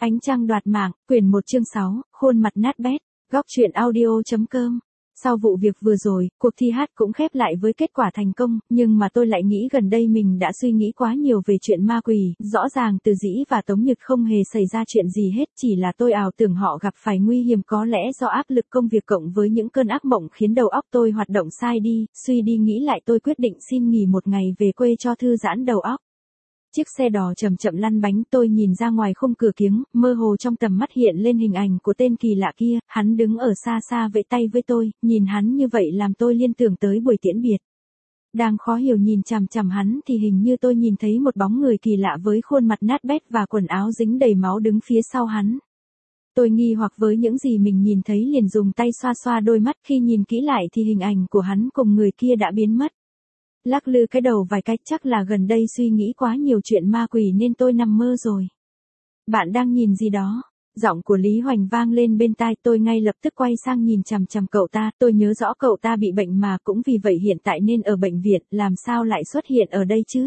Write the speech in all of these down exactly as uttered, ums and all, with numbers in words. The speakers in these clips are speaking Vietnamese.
Ánh trăng đoạt mạng, quyển một chương sáu, khuôn mặt nát bét, góc truyện audio.com. Sau vụ việc vừa rồi, cuộc thi hát cũng khép lại với kết quả thành công, nhưng mà tôi lại nghĩ gần đây mình đã suy nghĩ quá nhiều về chuyện ma quỷ, rõ ràng Từ Dĩ và Tống Nhược không hề xảy ra chuyện gì hết, chỉ là tôi ảo tưởng họ gặp phải nguy hiểm, có lẽ do áp lực công việc cộng với những cơn ác mộng khiến đầu óc tôi hoạt động sai đi, suy đi nghĩ lại tôi quyết định xin nghỉ một ngày về quê cho thư giãn đầu óc. Chiếc xe đỏ chậm chậm lăn bánh, tôi nhìn ra ngoài khung cửa kiếng, mơ hồ trong tầm mắt hiện lên hình ảnh của tên kỳ lạ kia, hắn đứng ở xa xa vẫy tay với tôi, nhìn hắn như vậy làm tôi liên tưởng tới buổi tiễn biệt. Đang khó hiểu nhìn chằm chằm hắn thì hình như tôi nhìn thấy một bóng người kỳ lạ với khuôn mặt nát bét và quần áo dính đầy máu đứng phía sau hắn. Tôi nghi hoặc với những gì mình nhìn thấy liền dùng tay xoa xoa đôi mắt, khi nhìn kỹ lại thì hình ảnh của hắn cùng người kia đã biến mất. Lắc lư cái đầu vài cách, chắc là gần đây suy nghĩ quá nhiều chuyện ma quỷ nên tôi nằm mơ rồi. Bạn đang nhìn gì đó? Giọng của Lý Hoành vang lên bên tai, tôi ngay lập tức quay sang nhìn chằm chằm cậu ta, tôi nhớ rõ cậu ta bị bệnh mà cũng vì vậy hiện tại nên ở bệnh viện, làm sao lại xuất hiện ở đây chứ?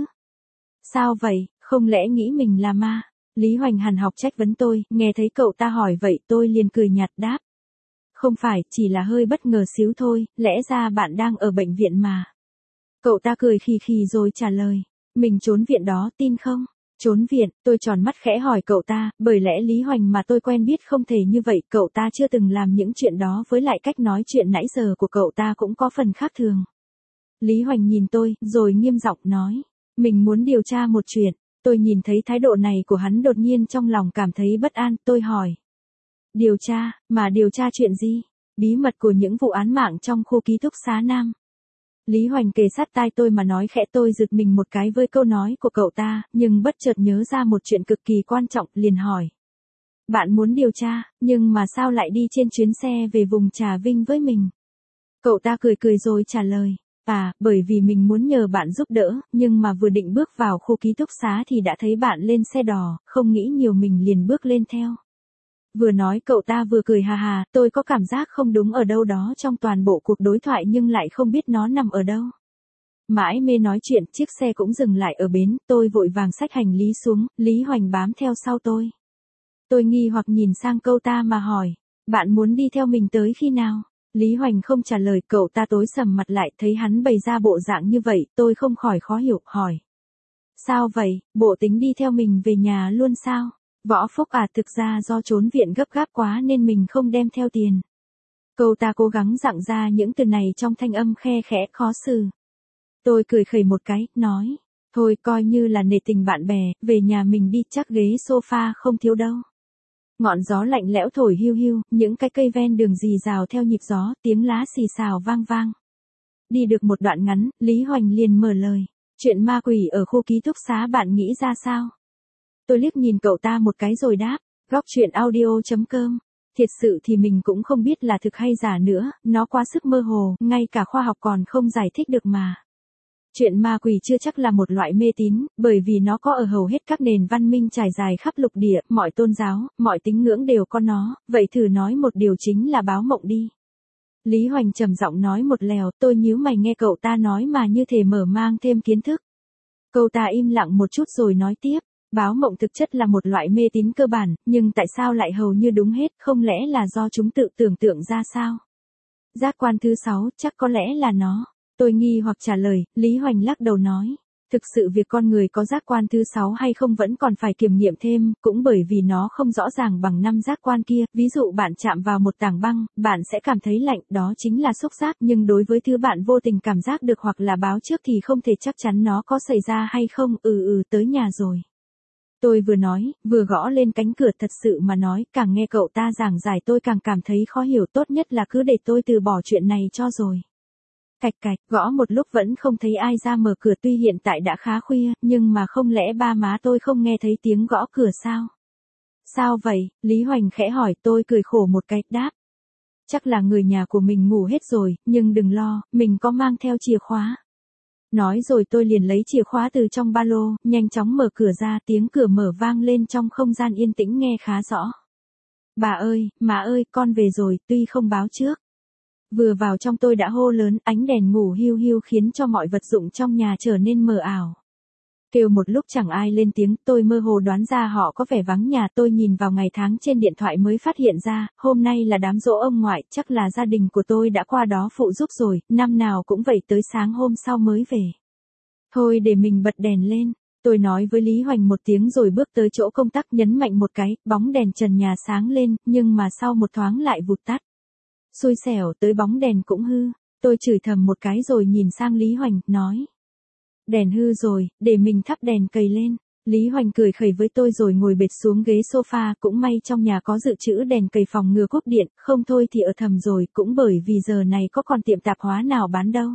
Sao vậy, không lẽ nghĩ mình là ma? Lý Hoành hằn học trách vấn tôi, nghe thấy cậu ta hỏi vậy tôi liền cười nhạt đáp. Không phải, chỉ là hơi bất ngờ xíu thôi, lẽ ra bạn đang ở bệnh viện mà. Cậu ta cười khì khì rồi trả lời, mình trốn viện đó, tin không? Trốn viện, tôi tròn mắt khẽ hỏi cậu ta, bởi lẽ Lý Hoành mà tôi quen biết không thể như vậy, cậu ta chưa từng làm những chuyện đó, với lại cách nói chuyện nãy giờ của cậu ta cũng có phần khác thường. Lý Hoành nhìn tôi, rồi nghiêm giọng nói, mình muốn điều tra một chuyện. Tôi nhìn thấy thái độ này của hắn đột nhiên trong lòng cảm thấy bất an, tôi hỏi. Điều tra, mà điều tra chuyện gì? Bí mật của những vụ án mạng trong khu ký túc xá Nam. Lý Hoành kề sát tai tôi mà nói khẽ, tôi giật mình một cái với câu nói của cậu ta, nhưng bất chợt nhớ ra một chuyện cực kỳ quan trọng, liền hỏi. Bạn muốn điều tra, nhưng mà sao lại đi trên chuyến xe về vùng Trà Vinh với mình? Cậu ta cười cười rồi trả lời. À, bởi vì mình muốn nhờ bạn giúp đỡ, nhưng mà vừa định bước vào khu ký túc xá thì đã thấy bạn lên xe đỏ, không nghĩ nhiều mình liền bước lên theo. Vừa nói cậu ta vừa cười hà hà, tôi có cảm giác không đúng ở đâu đó trong toàn bộ cuộc đối thoại nhưng lại không biết nó nằm ở đâu. Mãi mê nói chuyện, chiếc xe cũng dừng lại ở bến, tôi vội vàng xách hành lý xuống, Lý Hoành bám theo sau tôi. Tôi nghi hoặc nhìn sang cậu ta mà hỏi, bạn muốn đi theo mình tới khi nào? Lý Hoành không trả lời, cậu ta tối sầm mặt lại, thấy hắn bày ra bộ dạng như vậy, tôi không khỏi khó hiểu, hỏi. Sao vậy, bộ tính đi theo mình về nhà luôn sao? Võ Phúc à, thực ra do trốn viện gấp gáp quá nên mình không đem theo tiền. Cậu ta cố gắng giọng ra những từ này trong thanh âm khe khẽ khó xử. Tôi cười khẩy một cái, nói, thôi coi như là nể tình bạn bè, về nhà mình đi, chắc ghế sofa không thiếu đâu. Ngọn gió lạnh lẽo thổi hiu hiu, những cái cây ven đường rì rào theo nhịp gió, tiếng lá xì xào vang vang. Đi được một đoạn ngắn, Lý Hoành liền mở lời, chuyện ma quỷ ở khu ký túc xá bạn nghĩ ra sao? Tôi liếc nhìn cậu ta một cái rồi đáp, góc truyện audio.com. Thiệt sự thì mình cũng không biết là thực hay giả nữa, nó quá sức mơ hồ, ngay cả khoa học còn không giải thích được mà. Chuyện ma quỷ chưa chắc là một loại mê tín, bởi vì nó có ở hầu hết các nền văn minh trải dài khắp lục địa, mọi tôn giáo, mọi tín ngưỡng đều có nó, vậy thử nói một điều chính là báo mộng đi. Lý Hoành trầm giọng nói một lèo, tôi nhíu mày nghe cậu ta nói mà như thể mở mang thêm kiến thức. Cậu ta im lặng một chút rồi nói tiếp. Báo mộng thực chất là một loại mê tín cơ bản, nhưng tại sao lại hầu như đúng hết, không lẽ là do chúng tự tưởng tượng ra sao? Giác quan thứ sáu, chắc có lẽ là nó. Tôi nghi hoặc trả lời, Lý Hoành lắc đầu nói. Thực sự việc con người có giác quan thứ sáu hay không vẫn còn phải kiểm nghiệm thêm, cũng bởi vì nó không rõ ràng bằng năm giác quan kia, ví dụ bạn chạm vào một tảng băng, bạn sẽ cảm thấy lạnh, đó chính là xúc giác, nhưng đối với thứ bạn vô tình cảm giác được hoặc là báo trước thì không thể chắc chắn nó có xảy ra hay không, ừ ừ tới nhà rồi. Tôi vừa nói, vừa gõ lên cánh cửa, thật sự mà nói, càng nghe cậu ta giảng giải tôi càng cảm thấy khó hiểu, tốt nhất là cứ để tôi từ bỏ chuyện này cho rồi. Cạch cạch, gõ một lúc vẫn không thấy ai ra mở cửa, tuy hiện tại đã khá khuya, nhưng mà không lẽ ba má tôi không nghe thấy tiếng gõ cửa sao? Sao vậy? Lý Hoành khẽ hỏi, tôi cười khổ một cái, đáp. Chắc là người nhà của mình ngủ hết rồi, nhưng đừng lo, mình có mang theo chìa khóa. Nói rồi tôi liền lấy chìa khóa từ trong ba lô, nhanh chóng mở cửa ra, tiếng cửa mở vang lên trong không gian yên tĩnh nghe khá rõ. Bà ơi, má ơi, con về rồi, tuy không báo trước. Vừa vào trong tôi đã hô lớn, ánh đèn ngủ hiu hiu khiến cho mọi vật dụng trong nhà trở nên mờ ảo. Kêu một lúc chẳng ai lên tiếng, tôi mơ hồ đoán ra họ có vẻ vắng nhà. Tôi nhìn vào ngày tháng trên điện thoại mới phát hiện ra, hôm nay là đám giỗ ông ngoại, chắc là gia đình của tôi đã qua đó phụ giúp rồi, năm nào cũng vậy tới sáng hôm sau mới về. Thôi để mình bật đèn lên, tôi nói với Lý Hoành một tiếng rồi bước tới chỗ công tắc nhấn mạnh một cái, bóng đèn trần nhà sáng lên, nhưng mà sau một thoáng lại vụt tắt. Xui xẻo, tới bóng đèn cũng hư. Tôi chửi thầm một cái rồi nhìn sang Lý Hoành, nói. Đèn hư rồi, để mình thắp đèn cầy lên. Lý Hoành cười khẩy với tôi rồi ngồi bệt xuống ghế sofa, cũng may trong nhà có dự trữ đèn cầy phòng ngừa cúp điện, không thôi thì ở thầm rồi, cũng bởi vì giờ này có còn tiệm tạp hóa nào bán đâu.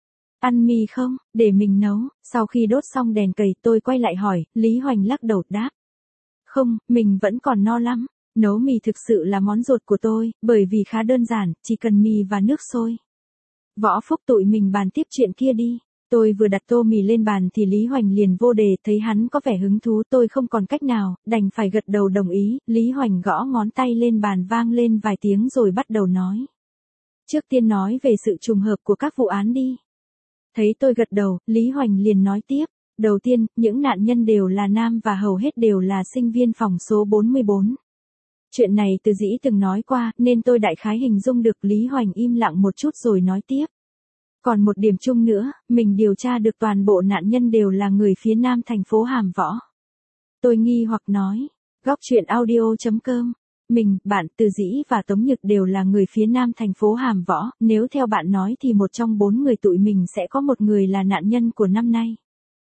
Ăn mì không, để mình nấu. Sau khi đốt xong đèn cầy tôi quay lại hỏi, Lý Hoành lắc đầu đáp. Không, mình vẫn còn no lắm. Nấu mì thực sự là món ruột của tôi, bởi vì khá đơn giản, chỉ cần mì và nước sôi. Võ Phúc tụi mình bàn tiếp chuyện kia đi. Tôi vừa đặt tô mì lên bàn thì Lý Hoành liền vô đề, thấy hắn có vẻ hứng thú, tôi không còn cách nào, đành phải gật đầu đồng ý. Lý Hoành gõ ngón tay lên bàn vang lên vài tiếng rồi bắt đầu nói. Trước tiên nói về sự trùng hợp của các vụ án đi. Thấy tôi gật đầu, Lý Hoành liền nói tiếp. Đầu tiên, những nạn nhân đều là nam và hầu hết đều là sinh viên phòng số bốn mươi bốn. Chuyện này từ dĩ từng nói qua, nên tôi đại khái hình dung được. Lý Hoành im lặng một chút rồi nói tiếp. Còn một điểm chung nữa, mình điều tra được toàn bộ nạn nhân đều là người phía nam thành phố Hàm Võ. Tôi nghi hoặc nói, góc truyện audio chấm com. Mình, bạn, Từ Dĩ và Tống Nhược đều là người phía nam thành phố Hàm Võ, nếu theo bạn nói thì một trong bốn người tụi mình sẽ có một người là nạn nhân của năm nay.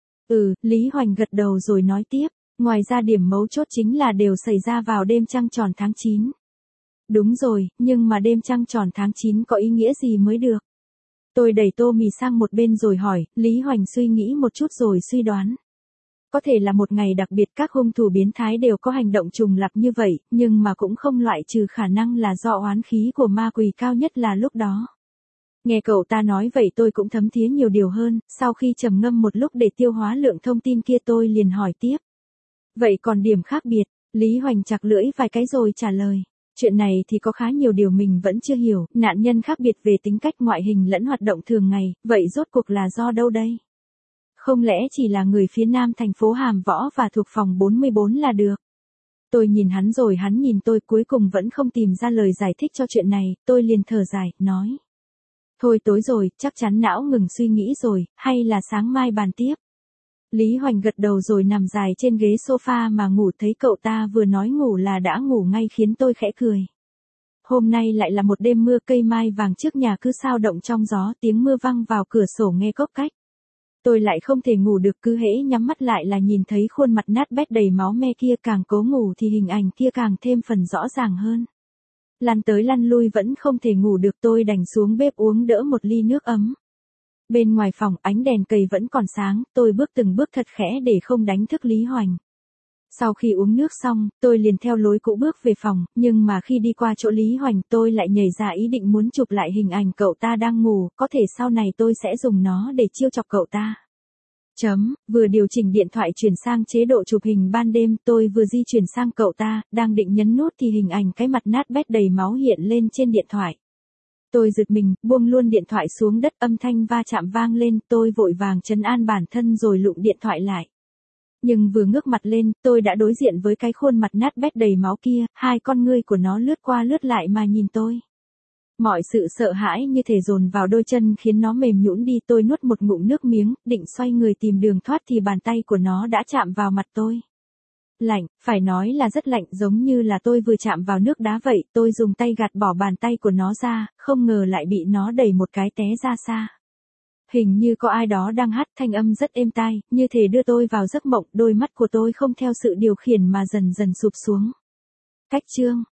Ừ, Lý Hoành gật đầu rồi nói tiếp, ngoài ra điểm mấu chốt chính là đều xảy ra vào đêm trăng tròn tháng chín. Đúng rồi, nhưng mà đêm trăng tròn tháng chín có ý nghĩa gì mới được? Tôi đẩy tô mì sang một bên rồi hỏi, Lý Hoành suy nghĩ một chút rồi suy đoán. Có thể là một ngày đặc biệt các hung thủ biến thái đều có hành động trùng lặp như vậy, nhưng mà cũng không loại trừ khả năng là do oán khí của ma quỷ cao nhất là lúc đó. Nghe cậu ta nói vậy tôi cũng thấm thía nhiều điều hơn, sau khi trầm ngâm một lúc để tiêu hóa lượng thông tin kia tôi liền hỏi tiếp. Vậy còn điểm khác biệt, Lý Hoành chặt lưỡi vài cái rồi trả lời. Chuyện này thì có khá nhiều điều mình vẫn chưa hiểu, nạn nhân khác biệt về tính cách ngoại hình lẫn hoạt động thường ngày, vậy rốt cuộc là do đâu đây? Không lẽ chỉ là người phía nam thành phố Hàm Võ và thuộc phòng bốn mươi bốn là được? Tôi nhìn hắn rồi hắn nhìn tôi, cuối cùng vẫn không tìm ra lời giải thích cho chuyện này, tôi liền thở dài, nói. Thôi tối rồi, chắc chắn não ngừng suy nghĩ rồi, hay là sáng mai bàn tiếp? Lý Hoành gật đầu rồi nằm dài trên ghế sofa mà ngủ, thấy cậu ta vừa nói ngủ là đã ngủ ngay khiến tôi khẽ cười. Hôm nay lại là một đêm mưa, cây mai vàng trước nhà cứ sao động trong gió, tiếng mưa văng vào cửa sổ nghe cốc cách. Tôi lại không thể ngủ được, cứ hễ nhắm mắt lại là nhìn thấy khuôn mặt nát bét đầy máu me kia, càng cố ngủ thì hình ảnh kia càng thêm phần rõ ràng hơn. Lăn tới lăn lui vẫn không thể ngủ được, tôi đành xuống bếp uống đỡ một ly nước ấm. Bên ngoài phòng ánh đèn cầy vẫn còn sáng, tôi bước từng bước thật khẽ để không đánh thức Lý Hoành. Sau khi uống nước xong, tôi liền theo lối cũ bước về phòng, nhưng mà khi đi qua chỗ Lý Hoành tôi lại nhảy ra ý định muốn chụp lại hình ảnh cậu ta đang ngủ, có thể sau này tôi sẽ dùng nó để chiêu chọc cậu ta. Chấm, vừa điều chỉnh điện thoại chuyển sang chế độ chụp hình ban đêm, tôi vừa di chuyển sang cậu ta, đang định nhấn nút thì hình ảnh cái mặt nát bét đầy máu hiện lên trên điện thoại. Tôi giật mình, buông luôn điện thoại xuống đất, âm thanh va chạm vang lên, tôi vội vàng trấn an bản thân rồi lụm điện thoại lại. Nhưng vừa ngước mặt lên, tôi đã đối diện với cái khuôn mặt nát bét đầy máu kia, hai con ngươi của nó lướt qua lướt lại mà nhìn tôi. Mọi sự sợ hãi như thể dồn vào đôi chân khiến nó mềm nhũn đi, tôi nuốt một ngụm nước miếng, định xoay người tìm đường thoát thì bàn tay của nó đã chạm vào mặt tôi. Lạnh, phải nói là rất lạnh, giống như là tôi vừa chạm vào nước đá vậy, tôi dùng tay gạt bỏ bàn tay của nó ra, không ngờ lại bị nó đẩy một cái té ra xa. Hình như có ai đó đang hát, thanh âm rất êm tai, như thể đưa tôi vào giấc mộng, đôi mắt của tôi không theo sự điều khiển mà dần dần sụp xuống. Cách chương